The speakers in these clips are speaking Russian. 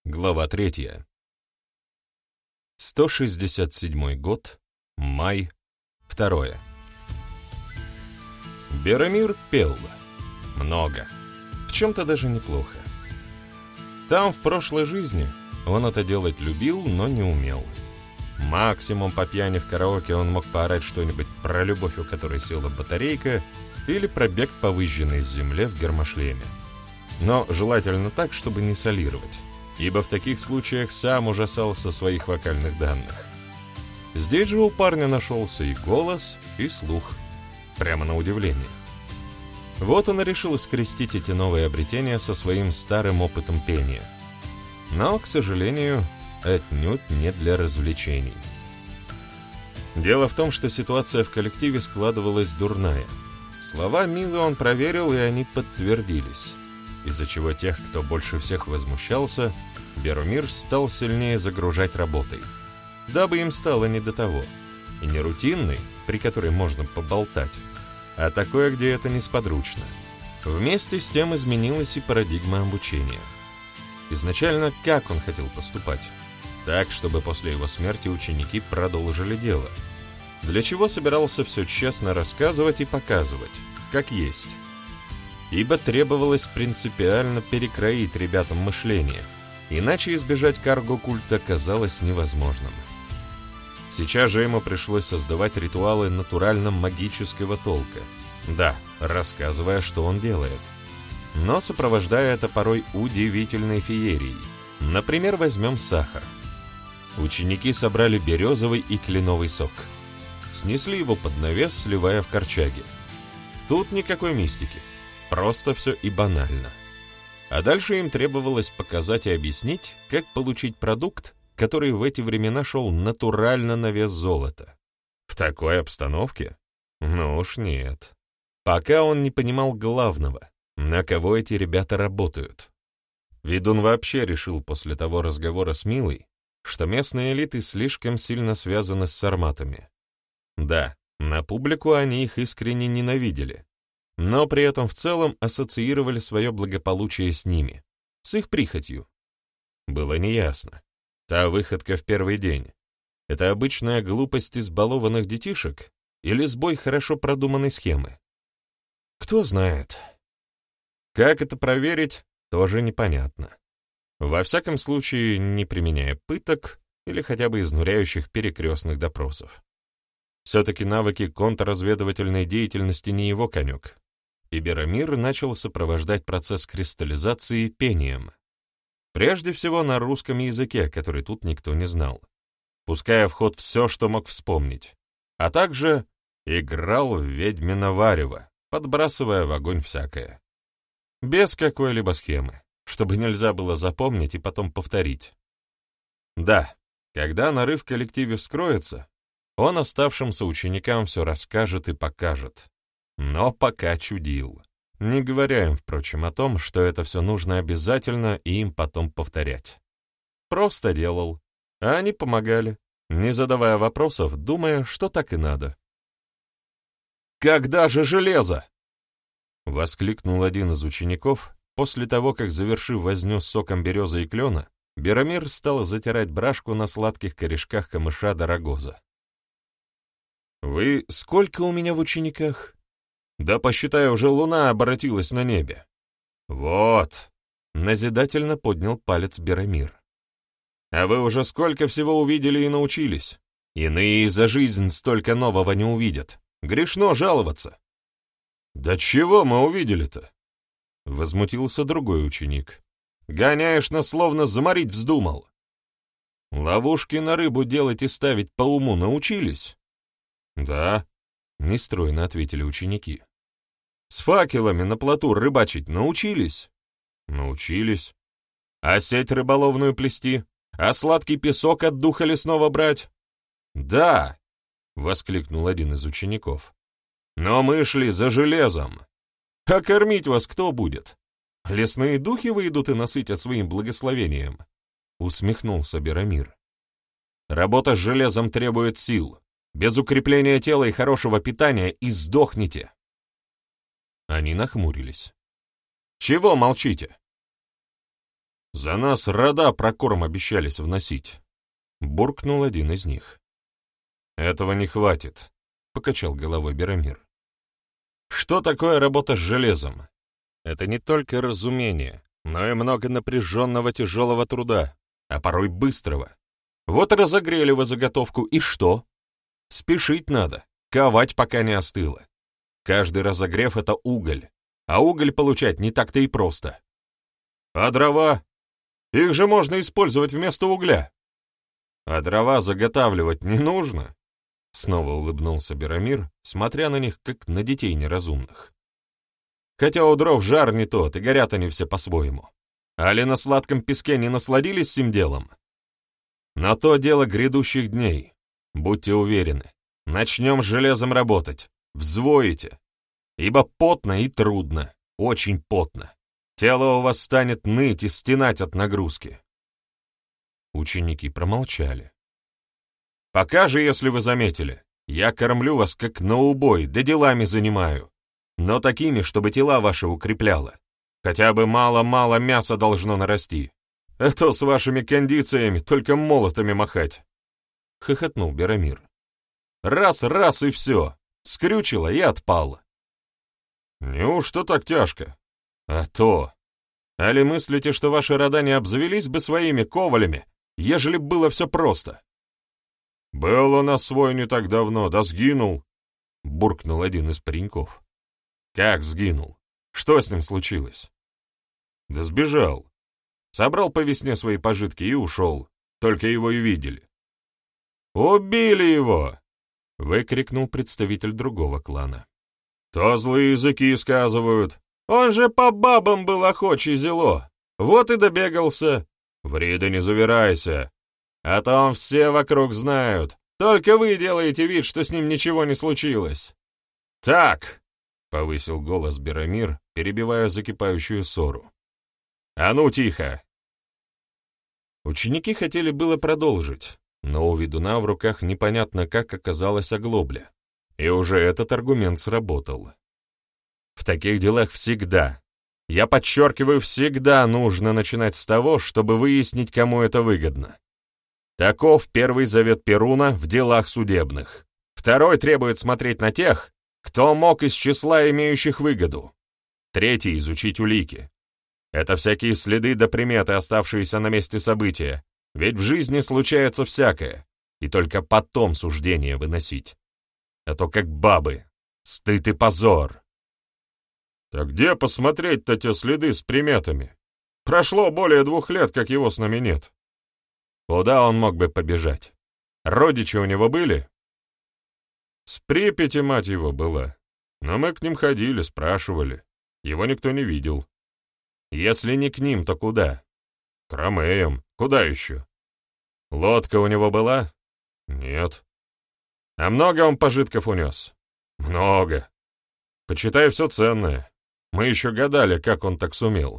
Глава 3. 167 год, май, 2. Беромир пел. Много. В чем-то даже неплохо. Там, в прошлой жизни, он это делать любил, но не умел. Максимум по пьяни в караоке он мог поорать что-нибудь про любовь, у которой села батарейка, или про бег по выжженной земле в гермошлеме. Но желательно так, чтобы не солировать, ибо в таких случаях сам ужасался своих вокальных данных. Здесь же у парня нашелся и голос, и слух. Прямо на удивление. Вот он и решил скрестить эти новые обретения со своим старым опытом пения. Но, к сожалению, отнюдь не для развлечений. Дело в том, что ситуация в коллективе складывалась дурная. Слова Милы он проверил, и они подтвердились. Из-за чего тех, кто больше всех возмущался, Беромир стал сильнее загружать работой, дабы им стало не до того. И не рутинной, при которой можно поболтать, а такое, где это несподручно. Вместе с тем изменилась и парадигма обучения. Изначально как он хотел поступать? Так, чтобы после его смерти ученики продолжили дело. Для чего собирался все честно рассказывать и показывать, как есть. Ибо требовалось принципиально перекроить ребятам мышление, иначе избежать карго-культа казалось невозможным. Сейчас же ему пришлось создавать ритуалы натурально-магического толка, да, рассказывая, что он делает, но сопровождая это порой удивительной феерией. Например, возьмем сахар. Ученики собрали березовый и кленовый сок. Снесли его под навес, сливая в корчаге. Тут никакой мистики. Просто все и банально. А дальше им требовалось показать и объяснить, как получить продукт, который в эти времена шел натурально на вес золота. В такой обстановке? Ну уж нет. Пока он не понимал главного, на кого эти ребята работают. Ведун вообще решил после того разговора с Милой, что местные элиты слишком сильно связаны с сарматами. Да, на публику они их искренне ненавидели, но при этом в целом ассоциировали свое благополучие с ними, с их прихотью. Было неясно. Та выходка в первый день — это обычная глупость избалованных детишек или сбой хорошо продуманной схемы? Кто знает. Как это проверить, тоже непонятно. Во всяком случае, не применяя пыток или хотя бы изнуряющих перекрестных допросов. Все-таки навыки контрразведывательной деятельности не его конек. И Беромир начал сопровождать процесс кристаллизации пением. Прежде всего на русском языке, который тут никто не знал, пуская в ход все, что мог вспомнить, а также играл в ведьмино варево, подбрасывая в огонь всякое. Без какой-либо схемы, чтобы нельзя было запомнить и потом повторить. Да, когда нарыв в коллективе вскроется, он оставшимся ученикам все расскажет и покажет. Но пока чудил. Не говоря им, впрочем, о том, что это все нужно обязательно и им потом повторять. Просто делал, а они помогали, не задавая вопросов, думая, что так и надо. «Когда же железо?» — воскликнул один из учеников. После того, как, завершив возню с соком березы и клена, Беромир стал затирать брашку на сладких корешках камыша да рогоза. «Вы сколько у меня в учениках?» «Да, посчитай, уже луна оборотилась на небе». «Вот», — назидательно поднял палец Беромир. «А вы уже сколько всего увидели и научились? Иные за жизнь столько нового не увидят. Грешно жаловаться». «Да чего мы увидели-то?» — возмутился другой ученик. «Гоняешь нас, словно заморить вздумал. Ловушки на рыбу делать и ставить по уму научились?» «Да», — нестройно ответили ученики. «С факелами на плоту рыбачить научились?» «Научились». «А сеть рыболовную плести? А сладкий песок от духа лесного брать?» «Да», — воскликнул один из учеников. «Но мы шли за железом. А кормить вас кто будет? Лесные духи выйдут и насытят своим благословением», — усмехнулся Беромир. «Работа с железом требует сил. Без укрепления тела и хорошего питания и сдохнете». Они нахмурились. «Чего молчите?» За нас рода прокорм обещались вносить», — буркнул один из них. «Этого не хватит», — покачал головой Берамир. «Что такое работа с железом? Это не только разумение, но и много напряженного тяжелого труда, а порой быстрого. Вот разогрели вы заготовку, и что? Спешить надо, ковать, пока не остыло. Каждый разогрев — это уголь, а уголь получать не так-то и просто. А дрова? Их же можно использовать вместо угля. А дрова заготавливать не нужно?» Снова улыбнулся Берамир, смотря на них, как на детей неразумных. «Хотя у дров жар не тот, и горят они все по-своему. Али на сладком песке не насладились сим делом? На то дело грядущих дней. Будьте уверены, начнем с железом работать, взвоите. Ибо потно и трудно, очень потно. Тело у вас станет ныть и стенать от нагрузки». Ученики промолчали. «Пока же, если вы заметили, я кормлю вас как на убой, да делами занимаю, но такими, чтобы тела ваши укрепляло. Хотя бы мало-мало мяса должно нарасти. А то с вашими кондициями только молотами махать», — хохотнул Берамир. «Раз и все, скрючило и отпало». «Неужто так тяжко?» «А то! Али мыслите, что ваши рода не обзавелись бы своими ковалями, ежели было все просто?» «Был у нас свой не так давно, да сгинул», — буркнул один из пареньков. «Как сгинул? Что с ним случилось?» «Да сбежал. Собрал по весне свои пожитки и ушел, только его и видели». «Убили его!» — выкрикнул представитель другого клана. «То злые языки сказывают. Он же по бабам был охочий зело. Вот и добегался. Ври да не завирайся. О том все вокруг знают. Только вы делаете вид, что с ним ничего не случилось». «Так!» — повысил голос Берамир, перебивая закипающую ссору. «А ну, тихо!» Ученики хотели было продолжить, но у ведуна в руках непонятно как оказалась оглобля, и уже этот аргумент сработал. В таких делах всегда, я подчеркиваю, всегда нужно начинать с того, чтобы выяснить, кому это выгодно. Таков первый завет Перуна в делах судебных. Второй требует смотреть на тех, кто мог из числа имеющих выгоду. Третий — изучить улики. Это всякие следы да приметы, оставшиеся на месте события, ведь в жизни случается всякое, и только потом суждение выносить. А то как бабы, стыд и позор. «Так где посмотреть-то те следы с приметами? Прошло более 2 лет, как его с нами нет». «Куда он мог бы побежать? Родичи у него были?» «С Припяти мать его была, но мы к ним ходили, спрашивали. Его никто не видел». «Если не к ним, то куда?» «К Ромеям. Куда еще?» «Лодка у него была?» «Нет». «А много он пожитков унес?» «Много. Почитай все ценное. Мы еще гадали, как он так сумел».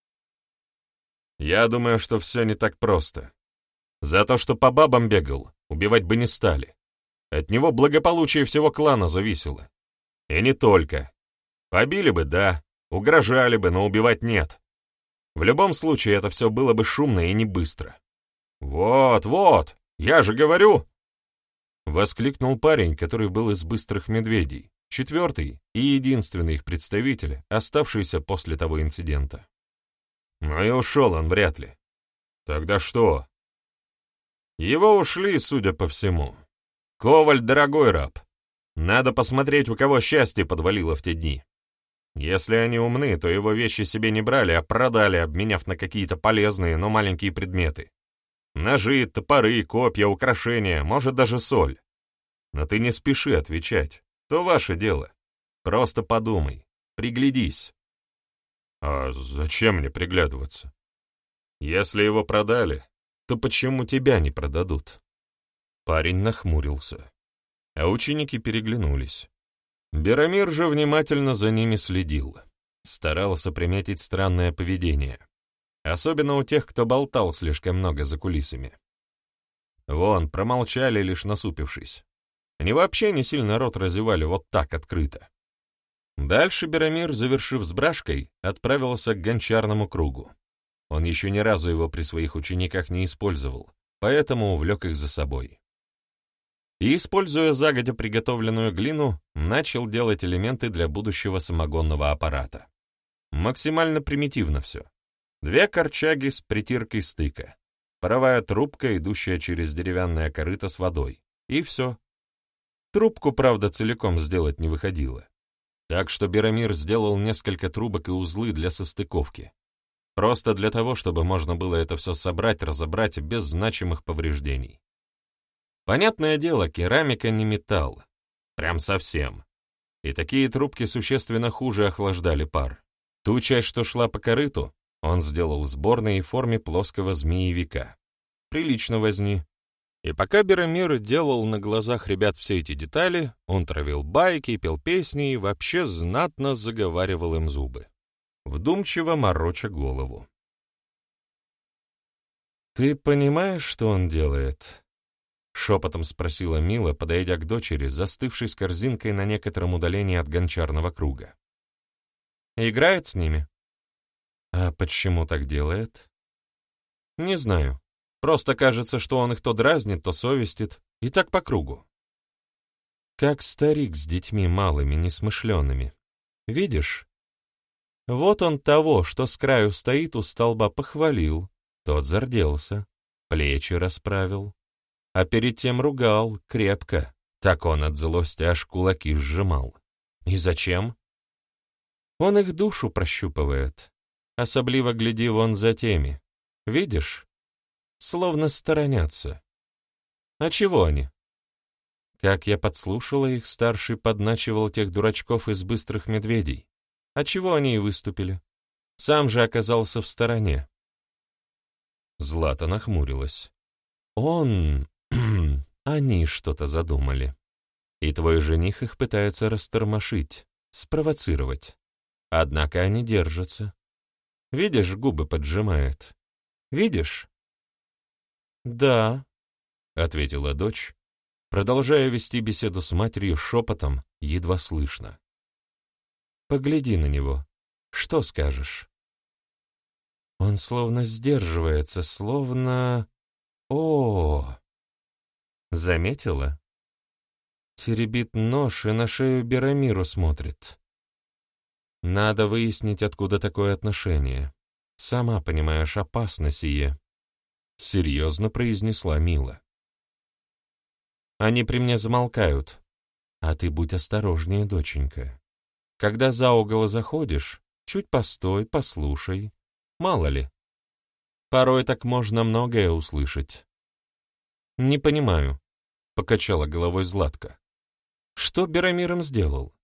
«Я думаю, что все не так просто. За то, что по бабам бегал, убивать бы не стали. От него благополучие всего клана зависело. И не только. Побили бы, да, угрожали бы, но убивать нет. В любом случае, это все было бы шумно и не быстро». «Вот, я же говорю!» — воскликнул парень, который был из быстрых медведей, 4-й и единственный их представитель, оставшийся после того инцидента. «Ну и ушел он вряд ли. Тогда что?» «Его ушли, судя по всему. Коваль — дорогой раб. Надо посмотреть, у кого счастье подвалило в те дни. Если они умны, то его вещи себе не брали, а продали, обменяв на какие-то полезные, но маленькие предметы. Ножи, топоры, копья, украшения, может, даже соль. Но ты не спеши отвечать, то ваше дело. Просто подумай, приглядись». «А зачем мне приглядываться?» «Если его продали, то почему тебя не продадут?» Парень нахмурился, а ученики переглянулись. Берамир же внимательно за ними следил, старался приметить странное поведение, особенно у тех, кто болтал слишком много за кулисами. Вон, промолчали, лишь насупившись. Они вообще не сильно рот разевали вот так открыто. Дальше Берамир, завершив с брашкой, отправился к гончарному кругу. Он еще ни разу его при своих учениках не использовал, поэтому увлек их за собой. И, используя загодя приготовленную глину, начал делать элементы для будущего самогонного аппарата. Максимально примитивно все. 2 корчаги с притиркой стыка, паровая трубка, идущая через деревянное корыто с водой, и все. Трубку, правда, целиком сделать не выходило. Так что Берамир сделал несколько трубок и узлы для состыковки. Просто для того, чтобы можно было это все собрать, разобрать без значимых повреждений. Понятное дело, керамика не металл. Прям совсем. И такие трубки существенно хуже охлаждали пар. Ту часть, что шла по корыту, он сделал сборной в форме плоского змеевика. Прилично возни. И пока Берамир делал на глазах ребят все эти детали, он травил байки, пел песни и вообще знатно заговаривал им зубы, вдумчиво мороча голову. «Ты понимаешь, что он делает?» — шепотом спросила Мила, подойдя к дочери, застывшей с корзинкой на некотором удалении от гончарного круга. «Играет с ними?» «А почему так делает?» «Не знаю. Просто кажется, что он их то дразнит, то совестит, и так по кругу. Как старик с детьми малыми, несмышленными. Видишь? Вот он того, что с краю стоит у столба, похвалил, тот зарделся, плечи расправил, а перед тем ругал крепко, так он от злости аж кулаки сжимал. И зачем? Он их душу прощупывает, особливо гляди вон за теми. Видишь? Словно сторонятся. А чего они? Как я подслушала, их старший подначивал тех дурачков из быстрых медведей. А чего они и выступили? Сам же оказался в стороне. Злата нахмурилась. Они что-то задумали. И твой жених их пытается растормошить, спровоцировать. Однако они держатся. Видишь, губы поджимает. Видишь? «Да», — ответила дочь, продолжая вести беседу с матерью шепотом, едва слышно. «Погляди на него. Что скажешь?» Он словно сдерживается, словно... О! Заметила? Теребит нож и на шею Берамиру смотрит. Надо выяснить, откуда такое отношение. Сама понимаешь, опасно сие. — серьезно произнесла Мила. «Они при мне замолкают. А ты будь осторожнее, доченька. Когда за угол заходишь, чуть постой, послушай. Мало ли. Порой так можно многое услышать». «Не понимаю», — покачала головой Златка. «Что Берамир им сделал?»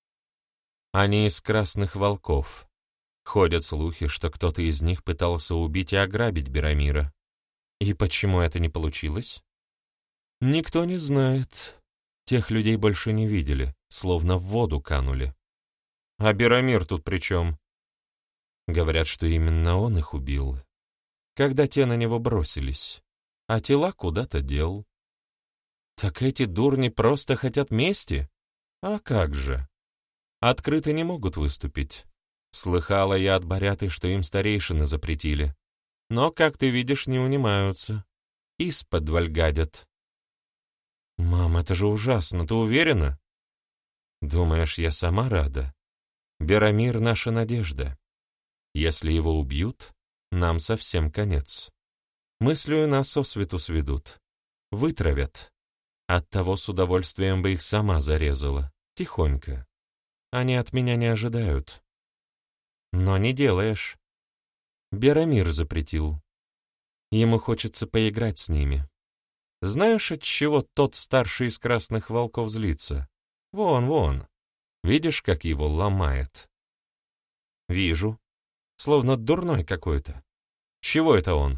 «Они из красных волков. Ходят слухи, что кто-то из них пытался убить и ограбить Берамира. И почему это не получилось? Никто не знает. Тех людей больше не видели, словно в воду канули. А Берамир тут при чем? Говорят, что именно он их убил, когда те на него бросились, а тела куда-то дел. Так эти дурни просто хотят мести? А как же? Открыто не могут выступить. Слыхала я от Боряты, что им старейшины запретили. Но, как ты видишь, не унимаются. Исподволь гадят. «Мам, это же ужасно, ты уверена?» «Думаешь, я сама рада? Берамир — наша надежда. Если его убьют, нам совсем конец. Мыслью нас сосвету сведут. Вытравят. Оттого с удовольствием бы их сама зарезала. Тихонько. Они от меня не ожидают. Но не делаешь. Берамир запретил. Ему хочется поиграть с ними. Знаешь, от чего тот старший из красных волков злится? Вон. Видишь, как его ломает? Вижу. Словно дурной какой-то. Чего это он?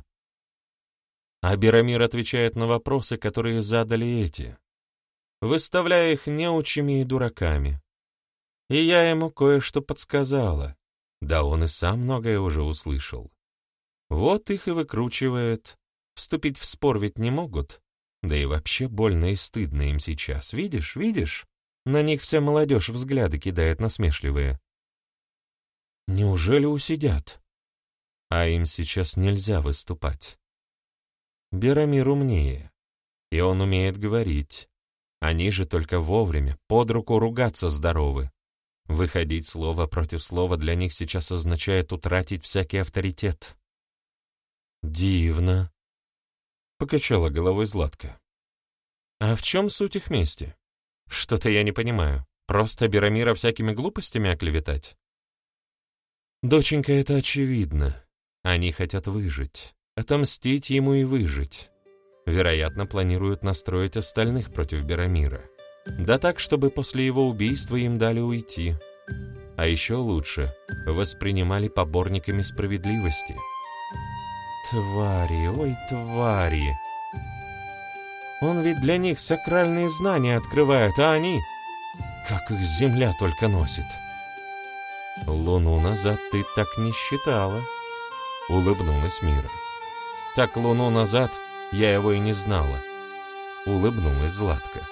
А Берамир отвечает на вопросы, которые задали эти, выставляя их неучими и дураками. И я ему кое-что подсказала. Да он и сам многое уже услышал. Вот их и выкручивает. Вступить в спор ведь не могут. Да и вообще больно и стыдно им сейчас. Видишь? На них вся молодежь взгляды кидает насмешливые. Неужели усидят? а им сейчас нельзя выступать. Берамир умнее, и он умеет говорить. Они же только вовремя, под руку ругаться здоровы. Выходить слово против слова для них сейчас означает утратить всякий авторитет. «Дивно», — покачала головой Златка. «А в чем суть их мести? Что-то я не понимаю. Просто Берамира всякими глупостями оклеветать?» «Доченька, это очевидно. Они хотят выжить, отомстить ему и выжить. Вероятно, планируют настроить остальных против Берамира. Да так, чтобы после его убийства им дали уйти. А еще лучше, воспринимали поборниками справедливости. Твари, ой, твари! Он ведь для них сакральные знания открывает, а они... Как их земля только носит!» «Луну назад ты так не считала», — улыбнулась Мира. «Так луну назад я его и не знала», — улыбнулась Златка.